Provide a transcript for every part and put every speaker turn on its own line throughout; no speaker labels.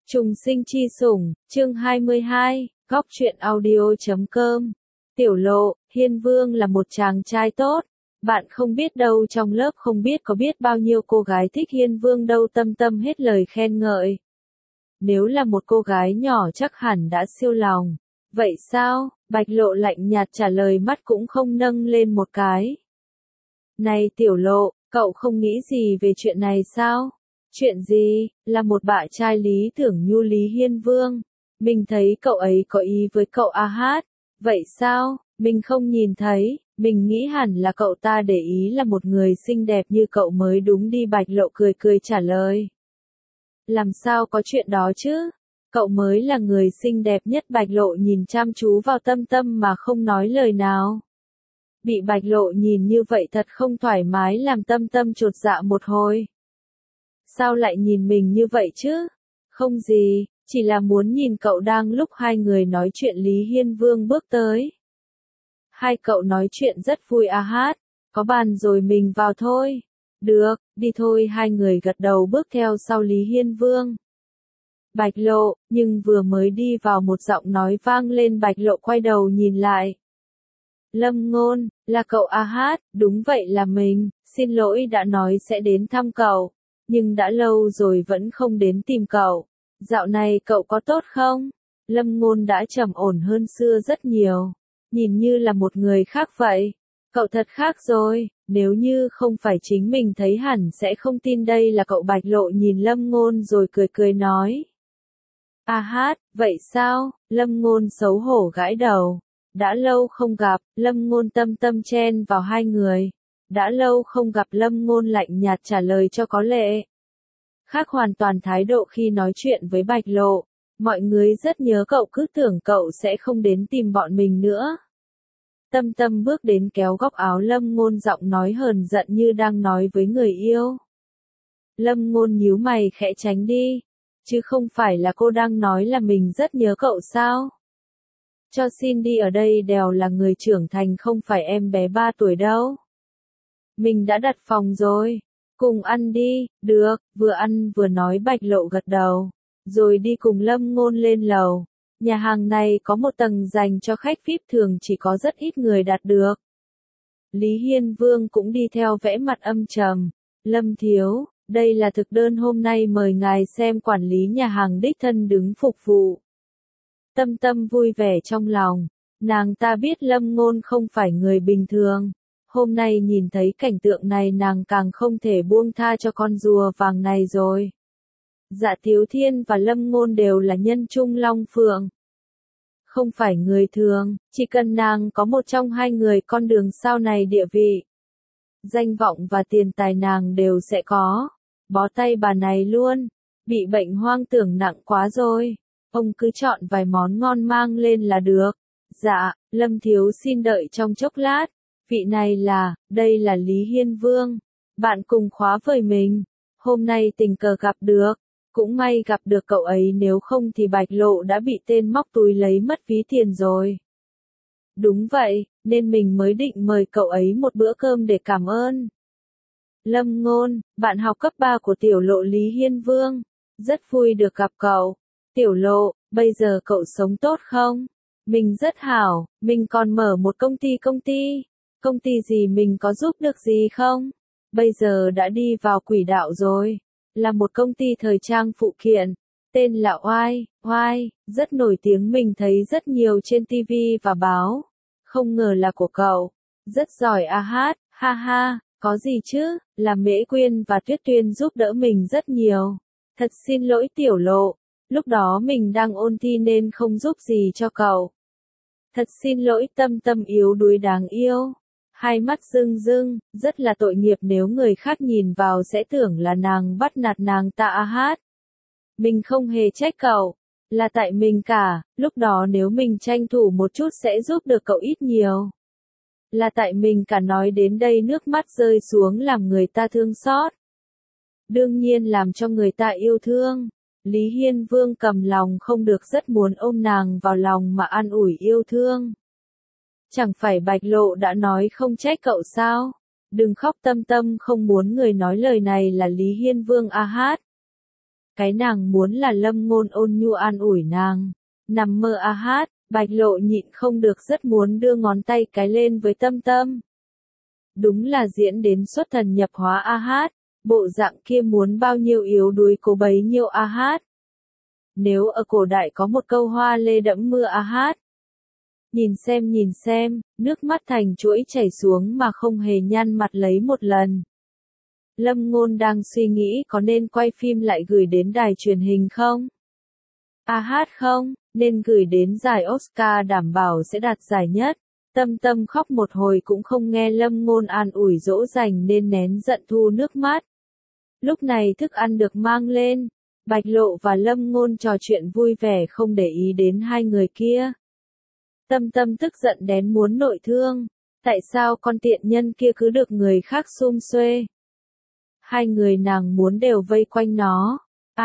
Trùng sinh chi sủng, chương 22, góc truyện audio.com. Tiểu Lộ, Hiên Vương là một chàng trai tốt. Bạn không biết đâu, trong lớp không biết có biết bao nhiêu cô gái thích Hiên Vương đâu, tâm tâm hết lời khen ngợi. Nếu là một cô gái nhỏ chắc hẳn đã siêu lòng. Vậy sao? Bạch Lộ lạnh nhạt trả lời, mắt cũng không nâng lên một cái. Này Tiểu Lộ, cậu không nghĩ gì về chuyện này sao? Chuyện gì? Là một bạn trai lý tưởng như Lý Hiên Vương. Mình thấy cậu ấy có ý với cậu a hát. Vậy sao? Mình không nhìn thấy, mình nghĩ hẳn là cậu ta để ý là một người xinh đẹp như cậu mới đúng đi. Bạch Lộ cười cười trả lời. Làm sao có chuyện đó chứ? Cậu mới là người xinh đẹp nhất. Bạch Lộ nhìn chăm chú vào Tâm Tâm mà không nói lời nào. Bị Bạch Lộ nhìn như vậy thật không thoải mái, làm Tâm Tâm chột dạ một hồi. Sao lại nhìn mình như vậy chứ? Không gì, chỉ là muốn nhìn cậu. Đang lúc hai người nói chuyện, Lý Hiên Vương bước tới. Hai cậu nói chuyện rất vui a hát, có bàn rồi mình vào thôi. Được, đi thôi. Hai người gật đầu bước theo sau Lý Hiên Vương. Bạch Lộ, nhưng vừa mới đi vào một giọng nói vang lên. Bạch Lộ quay đầu nhìn lại. Lâm Ngôn, là cậu a hát? Đúng vậy, là mình. Xin lỗi, đã nói sẽ đến thăm cậu, nhưng đã lâu rồi vẫn không đến tìm cậu. Dạo này cậu có tốt không? Lâm Ngôn đã trầm ổn hơn xưa rất nhiều. Nhìn như là một người khác vậy. Cậu thật khác rồi, nếu như không phải chính mình thấy hẳn sẽ không tin đây là cậu. Bạch Lộ nhìn Lâm Ngôn rồi cười cười nói. A hát, vậy sao? Lâm Ngôn xấu hổ gãi đầu. Đã lâu không gặp. Lâm Ngôn Tâm Tâm chen vào hai người. Đã lâu không gặp. Lâm Ngôn lạnh nhạt trả lời cho có lệ. Khác hoàn toàn thái độ khi nói chuyện với Bạch Lộ. Mọi người rất nhớ cậu, cứ tưởng cậu sẽ không đến tìm bọn mình nữa. Tâm Tâm bước đến kéo góc áo Lâm Ngôn, giọng nói hờn giận như đang nói với người yêu. Lâm Ngôn nhíu mày khẽ tránh đi. Chứ không phải là cô đang nói là mình rất nhớ cậu sao? Cho xin đi, ở đây đều là người trưởng thành, không phải em bé 3 tuổi đâu. Mình đã đặt phòng rồi. Cùng ăn đi. Được, vừa ăn vừa nói. Bạch Lộ gật đầu. Rồi đi cùng Lâm Ngôn lên lầu. Nhà hàng này có một tầng dành cho khách VIP, thường chỉ có rất ít người đạt được. Lý Hiên Vương cũng đi theo, vẽ mặt âm trầm. Lâm thiếu, đây là thực đơn hôm nay, mời ngài xem. Quản lý nhà hàng đích thân đứng phục vụ. Tâm Tâm vui vẻ trong lòng. Nàng ta biết Lâm Ngôn không phải người bình thường. Hôm nay nhìn thấy cảnh tượng này, nàng càng không thể buông tha cho con rùa vàng này rồi. Dạ Thiếu Thiên và Lâm Ngôn đều là nhân trung long phượng. Không phải người thường, chỉ cần nàng có một trong hai người, con đường sau này địa vị, danh vọng và tiền tài nàng đều sẽ có. Bó tay bà này luôn, bị bệnh hoang tưởng nặng quá rồi. Ông cứ chọn vài món ngon mang lên là được. Dạ, Lâm thiếu xin đợi trong chốc lát. Vị này là, đây là Lý Hiên Vương. Bạn cùng khóa với mình. Hôm nay tình cờ gặp được. Cũng may gặp được cậu ấy, nếu không thì Bạch Lộ đã bị tên móc túi lấy mất ví tiền rồi. Đúng vậy, nên mình mới định mời cậu ấy một bữa cơm để cảm ơn. Lâm Ngôn, bạn học cấp 3 của Tiểu Lộ. Lý Hiên Vương. Rất vui được gặp cậu. Tiểu Lộ, bây giờ cậu sống tốt không? Mình rất hảo, mình còn mở một công ty. Công ty gì? Mình có giúp được gì không? Bây giờ đã đi vào quỹ đạo rồi. Là một công ty thời trang phụ kiện. Tên là Oai, rất nổi tiếng, mình thấy rất nhiều trên TV và báo. Không ngờ là của cậu. Rất giỏi a hát, ha ha, có gì chứ, là Mễ Quyên và Tuyết Tuyên giúp đỡ mình rất nhiều. Thật xin lỗi Tiểu Lộ. Lúc đó mình đang ôn thi nên không giúp gì cho cậu. Thật xin lỗi. Tâm Tâm yếu đuối đáng yêu. Hai mắt rưng rưng, rất là tội nghiệp, nếu người khác nhìn vào sẽ tưởng là nàng bắt nạt nàng ta a hát. Mình không hề trách cậu. Là tại mình cả, lúc đó nếu mình tranh thủ một chút sẽ giúp được cậu ít nhiều. Là tại mình cả. Nói đến đây nước mắt rơi xuống, làm người ta thương xót. Đương nhiên làm cho người ta yêu thương. Lý Hiên Vương cầm lòng không được, rất muốn ôm nàng vào lòng mà an ủi yêu thương. Chẳng phải Bạch Lộ đã nói không trách cậu sao? Đừng khóc. Tâm Tâm không muốn người nói lời này là Lý Hiên Vương a hát. Cái nàng muốn là Lâm Ngôn ôn nhu an ủi nàng. Nằm mơ Bạch Lộ nhịn không được rất muốn đưa ngón tay cái lên với Tâm Tâm. Đúng là diễn đến xuất thần nhập hóa bộ dạng kia muốn bao nhiêu yếu đuối cố bấy nhiêu Nếu ở cổ đại có một câu hoa lê đẫm mưa Nhìn xem, nước mắt thành chuỗi chảy xuống mà không hề nhăn mặt lấy một lần. Lâm Ngôn đang suy nghĩ có nên quay phim lại gửi đến đài truyền hình không? Không, nên gửi đến giải Oscar đảm bảo sẽ đạt giải nhất. Tâm Tâm khóc một hồi cũng không nghe Lâm Ngôn an ủi dỗ dành nên nén giận thu nước mắt. Lúc này thức ăn được mang lên, Bạch Lộ và Lâm Ngôn trò chuyện vui vẻ không để ý đến hai người kia. Tâm Tâm tức giận đến muốn nội thương, tại sao con tiện nhân kia cứ được người khác sum xuê? Hai người nàng muốn đều vây quanh nó.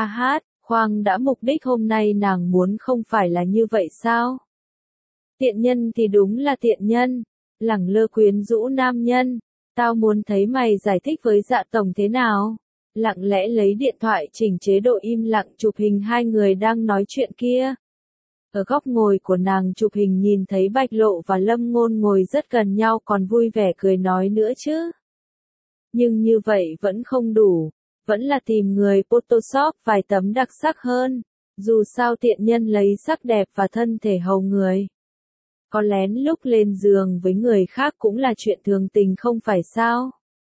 Khoan đã, mục đích hôm nay nàng muốn không phải là như vậy sao? Tiện nhân thì đúng là tiện nhân, lẳng lơ quyến rũ nam nhân, tao muốn thấy mày giải thích với Dạ tổng thế nào? Lặng lẽ lấy điện thoại chỉnh chế độ im lặng chụp hình hai người đang nói chuyện kia. Ở góc ngồi của nàng chụp hình nhìn thấy Bạch Lộ và Lâm Ngôn ngồi rất gần nhau còn vui vẻ cười nói nữa chứ. Nhưng như vậy vẫn không đủ, vẫn là tìm người Photoshop vài tấm đặc sắc hơn, dù sao tiện nhân lấy sắc đẹp và thân thể hầu người. Có lén lúc lên giường với người khác cũng là chuyện thường tình không phải sao?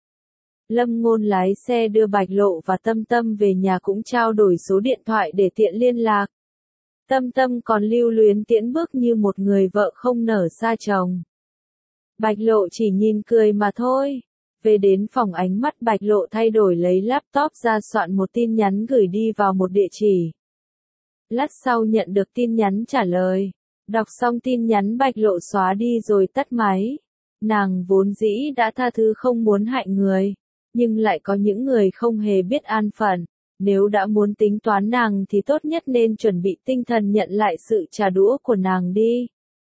Lâm Ngôn lái xe đưa Bạch Lộ và Tâm Tâm về nhà cũng trao đổi số điện thoại để tiện liên lạc. Tâm Tâm còn lưu luyến tiễn bước như một người vợ không nở xa chồng. Bạch Lộ chỉ nhìn cười mà thôi. Về đến phòng ánh mắt Bạch Lộ thay đổi lấy laptop ra soạn một tin nhắn gửi đi vào một địa chỉ. Lát sau nhận được tin nhắn trả lời. Đọc xong tin nhắn Bạch Lộ xóa đi rồi tắt máy. Nàng vốn dĩ đã tha thứ không muốn hại người. Nhưng lại có những người không hề biết an phận. Nếu đã muốn tính toán nàng thì tốt nhất nên chuẩn bị tinh thần nhận lại sự trả đũa của nàng đi.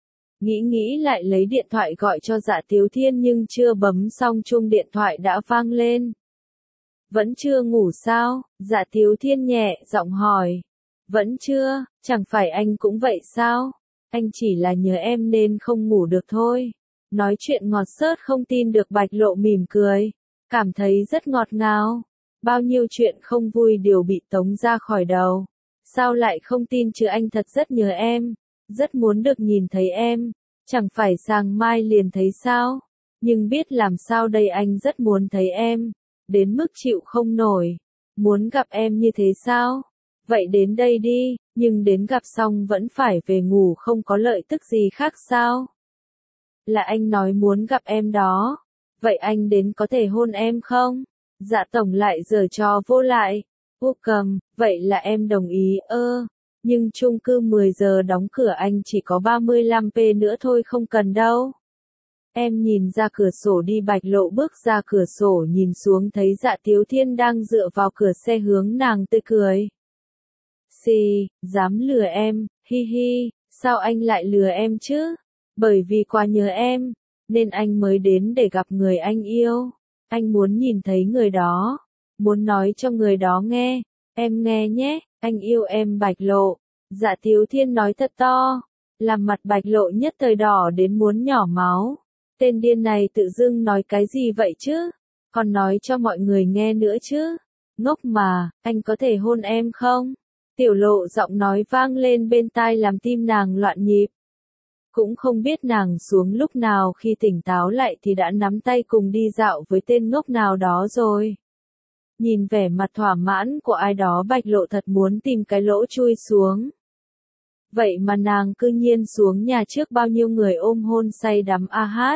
Nghĩ lại lấy điện thoại gọi cho Dạ Tiếu Thiên nhưng chưa bấm xong chuông điện thoại đã vang lên. Vẫn chưa ngủ sao? Dạ Tiếu Thiên nhẹ giọng hỏi. Vẫn chưa, chẳng phải anh cũng vậy sao? Anh chỉ là nhớ em nên không ngủ được thôi. Nói chuyện ngọt xớt không tin được Bạch Lộ mỉm cười. Cảm thấy rất ngọt ngào. Bao nhiêu chuyện không vui đều bị tống ra khỏi đầu. Sao lại không tin chứ, anh thật rất nhớ em. Rất muốn được nhìn thấy em. Chẳng phải sáng mai liền thấy sao? Nhưng biết làm sao đây, anh rất muốn thấy em. Đến mức chịu không nổi. Muốn gặp em như thế sao? Vậy đến đây đi, nhưng đến gặp xong vẫn phải về ngủ không có lợi tức gì khác sao? Là anh nói muốn gặp em đó. Vậy anh đến có thể hôn em không? Dạ tổng lại giở trò vô lại. Cầm, vậy là em đồng ý nhưng chung cư 10 giờ đóng cửa, anh chỉ có 35p nữa thôi, không cần đâu. Em nhìn ra cửa sổ đi. Bạch Lộ bước ra cửa sổ nhìn xuống thấy Dạ Tiếu Thiên đang dựa vào cửa xe hướng nàng tươi cười. Xì, dám lừa em, hi hi, sao anh lại lừa em chứ? Bởi vì quá nhớ em, nên anh mới đến để gặp người anh yêu. Anh muốn nhìn thấy người đó, muốn nói cho người đó nghe, em nghe nhé, anh yêu em. Bạch Lộ. Dạ Tiếu Thiên nói thật to, làm mặt Bạch Lộ nhất thời đỏ đến muốn nhỏ máu. Tên điên này tự dưng nói cái gì vậy chứ? Còn nói cho mọi người nghe nữa chứ? Ngốc mà, anh có thể hôn em không? Tiểu Lộ giọng nói vang lên bên tai làm tim nàng loạn nhịp. Cũng không biết nàng xuống lúc nào, khi tỉnh táo lại thì đã nắm tay cùng đi dạo với tên ngốc nào đó rồi. Nhìn vẻ mặt thỏa mãn của ai đó, Bạch Lộ thật muốn tìm cái lỗ chui xuống. Vậy mà nàng cư nhiên xuống nhà trước bao nhiêu người ôm hôn say đắm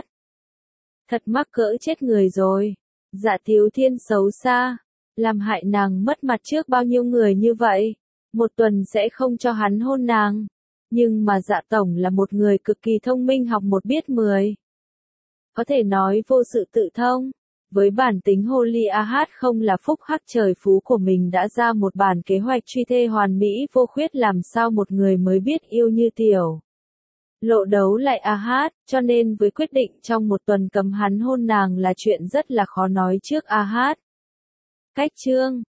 Thật mắc cỡ chết người rồi. Dạ Tiếu Thiên xấu xa, làm hại nàng mất mặt trước bao nhiêu người như vậy. Một tuần sẽ không cho hắn hôn nàng. Nhưng mà Dạ tổng là một người cực kỳ thông minh, học một biết 10. Có thể nói vô sự tự thông. Với bản tính hồ ly không là phúc hắc trời phú của mình đã ra một bản kế hoạch truy thê hoàn mỹ vô khuyết, làm sao một người mới biết yêu như Tiểu Lộ đấu lại cho nên với quyết định trong một tuần cấm hắn hôn nàng là chuyện rất là khó nói trước Cách chương